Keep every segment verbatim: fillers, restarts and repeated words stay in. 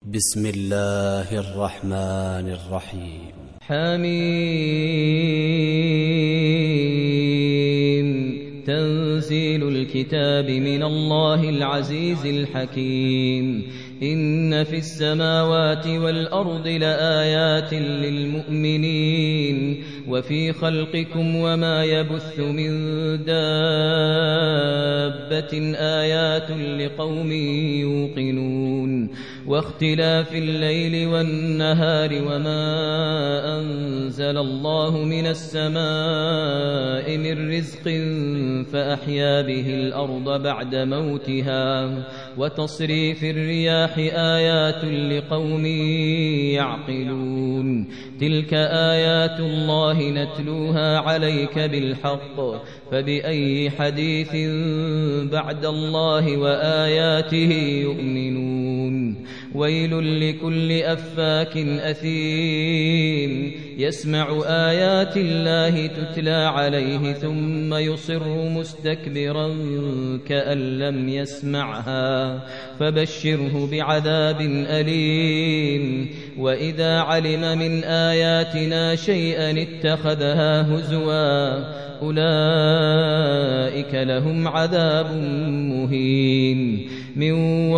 بسم الله الرحمن الرحيم. حميم. تنزيل الكتاب من الله العزيز الحكيم. إن في السماوات والأرض لآيات للمؤمنين وفي خلقكم وما يبث من دابة آيات لقوم يوقنون واختلاف الليل والنهار وما أنزل الله من السماء من رزق فأحيا به الأرض بعد موتها وتصريف الرياح آيات لقوم يعقلون. تلك آيات الله نتلوها عليك بالحق فبأي حديث بعد الله وآياته يؤمنون. ويل لكل أفاك أثيم يسمع آيات الله تتلى عليه ثم يصر مستكبرا كأن لم يسمعها فبشره بعذاب أليم. وإذا علم من آياتنا شيئا اتخذها هزوا أولئك لهم عذاب مهين من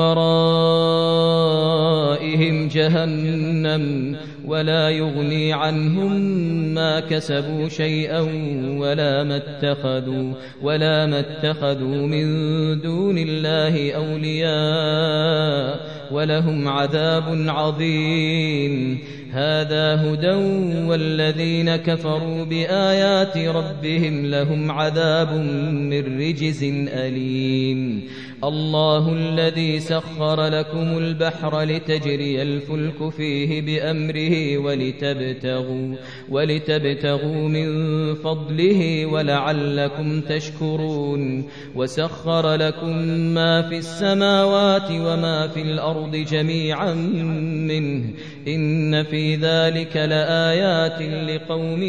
ورائهم جهنم ولا يغني عنهم ما كسبوا شيئا ولا ما اتخذوا ولا ما اتخذوا من دون الله أولياء ولهم عذاب عظيم. هذا هدى والذين كفروا بآيات ربهم لهم عذاب من رجز أليم. الله الذي سخر لكم البحر لتجري الفلك فيه بأمره ولتبتغوا, ولتبتغوا من فضله ولعلكم تشكرون. وسخر لكم ما في السماوات وما في الأرض جميعا منه إن في ذلك لآيات لقوم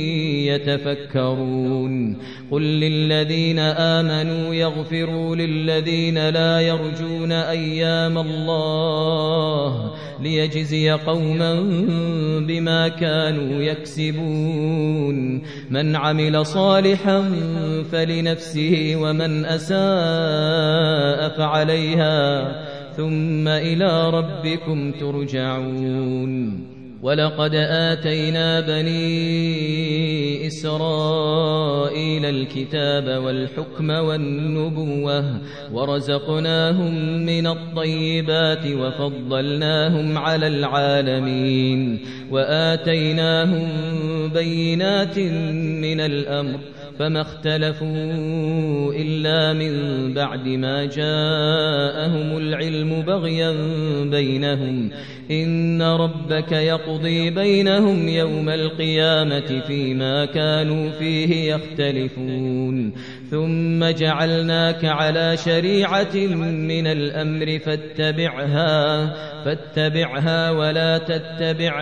يتفكرون. قل للذين آمنوا يغفروا للذين لا يرجون أيام الله ليجزي قوما بما كانوا يكسبون. من عمل صالحا فلنفسه ومن أساء فعليها ثم إلى ربكم ترجعون. ولقد آتينا بني إسرائيل الكتاب والحكم والنبوة ورزقناهم من الطيبات وفضلناهم على العالمين وآتيناهم بينات من الأمر فما اختلفوا إلا من بعد ما جاءهم العلم بغيا بينهم إن ربك يقضي بينهم يوم القيامة فيما كانوا فيه يختلفون. ثم جعلناك على شريعة من الأمر فاتبعها, فاتبعها ولا تتبع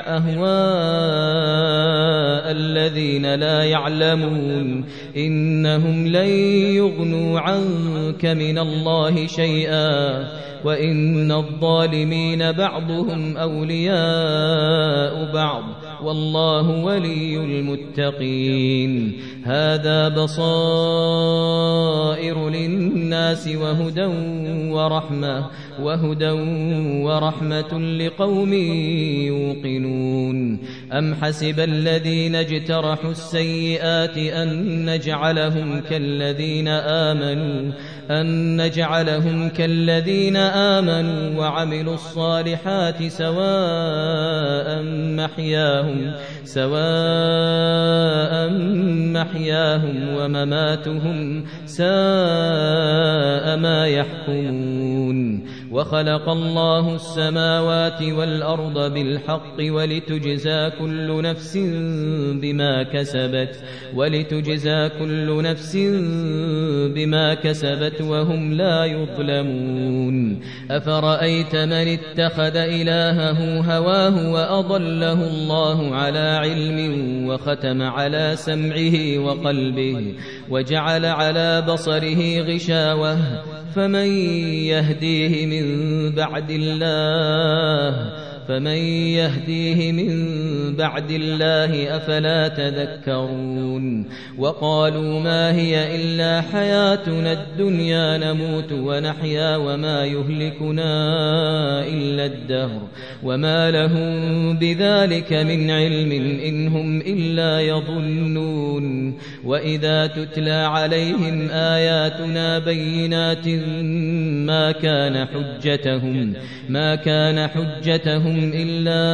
أهواء الذين لا يعلمون إنهم لن يغنوا عنك من الله شيئا وإن الظالمين بعضهم أولياء بعض والله ولي المتقين. هذا بصائر للناس وهدى ورحمة وهدى ورحمة لقوم يوقنون. أم حسب الذين اجترحوا السيئات أن نجعلهم كالذين آمنوا أن نجعلهم كالذين آمنوا وعملوا الصالحات سواء محياهم سواء محياهم ومماتهم ساء ما يحكمون. وخلق الله السماوات والأرض بالحق ولتجزى كل نفس بما كسبت ولتجزى كل نفس بما كسبت وهم لا يظلمون. أفرأيت من اتخذ إلهه هواه وأضله الله على علم وختم على سمعه وقلبه وجعل على بصره غشاوة فمن يهديه من بعد الله فمن يهديه من بعد الله أفلا تذكرون وقالوا ما هي إلا حياتنا الدنيا نموت ونحيا وما يهلكنا إلا الدهر وما لهم بذلك من علم إن هم إلا يظنون وإذا تتلى عليهم آياتنا بينات ما كان حجتهم ما كان حجتهم إلا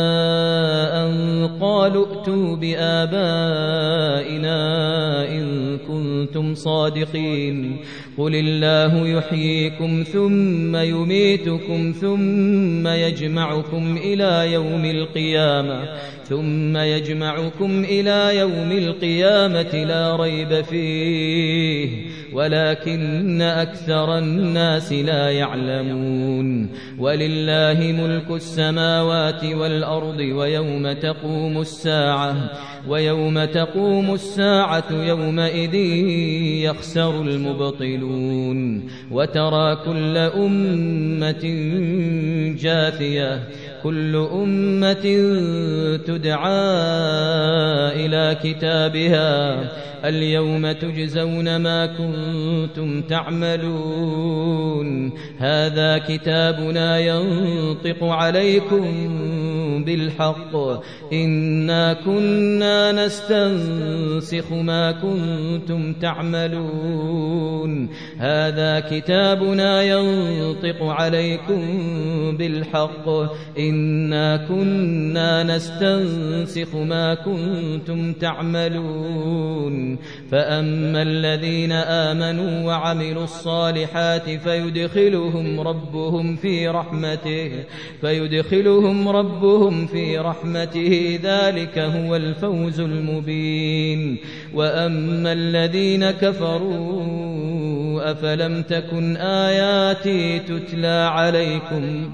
أن قالوا ائتوا بآبائنا إن كنتم صادقين قل الله يحييكم ثم يميتكم ثم يجمعكم إلى يوم القيامة ثم يجمعكم إلى يوم القيامة لا ريب فيه ولكن أكثر الناس لا يعلمون ولله ملك السماوات والأرض ويوم تقوم الساعة ويوم تقوم الساعة يومئذ يخسر المبطلون وترى كل أمة جاثية كل أمة تدعى إلى كتابها اليوم تجزون ما كنتم تعملون هذا كتابنا ينطق عليكم بالحق إنا كنا نستنسخ ما كنتم تعملون هذا كتابنا ينطق عليكم بالحق إنا كنا نستنسخ ما كنتم تعملون فأما الذين آمنوا وعملوا الصالحات فيدخلهم ربهم في رحمته فيدخلهم ربهم في رحمته ذلك هو الفوز المبين وأما الذين كفروا أفلم تكن آياتي تتلى عليكم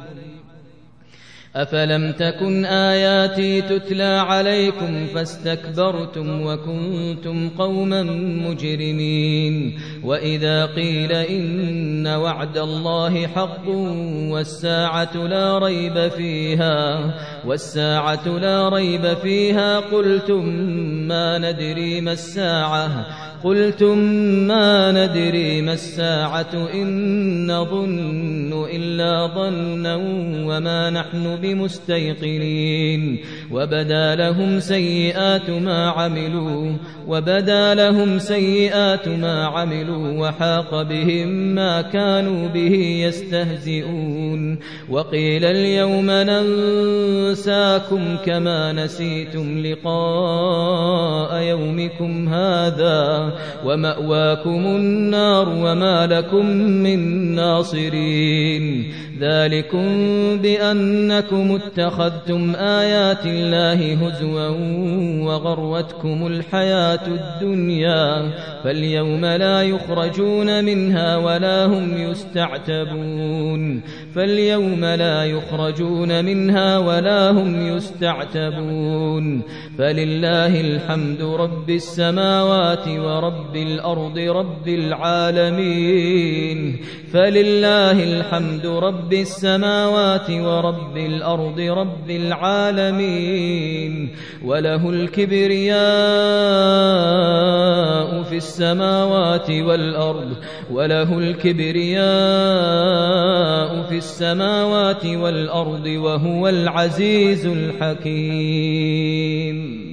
أفلم تكن آياتي تتلى عليكم فاستكبرتم وكنتم قوما مجرمين وإذا قيل إن وعد الله حق والساعة لا ريب فيها والساعة لا ريب فيها قلتم ما ندري ما الساعة قلتم ما ندري ما الساعة إن نظن إلا ظنا وما نحن بمستيقنين وبدا لهم سيئات ما عملوا وبدا لهم سيئات ما عملوا وحاق بهم ما كانوا به يستهزئون وقيل اليوم ننساكم كما نسيتم لقاء يومكم هذا ومأواكم النار وما لكم من ناصرين ذلكم بأنكم اتخذتم آيات الله هزوا وغرتكم الحياة الدنيا فاليوم لا يخرجون منها ولا هم يستعتبون فاليوم لا يخرجون منها ولا هم يستعتبون فلله الحمد رب السماوات ورب الأرض رب العالمين فلله الحمد رب السماوات ورب الأرض رب العالمين وله الكبرياء في السماوات والأرض وله الكبرياء في السماوات والأرض وهو العزيز الحكيم.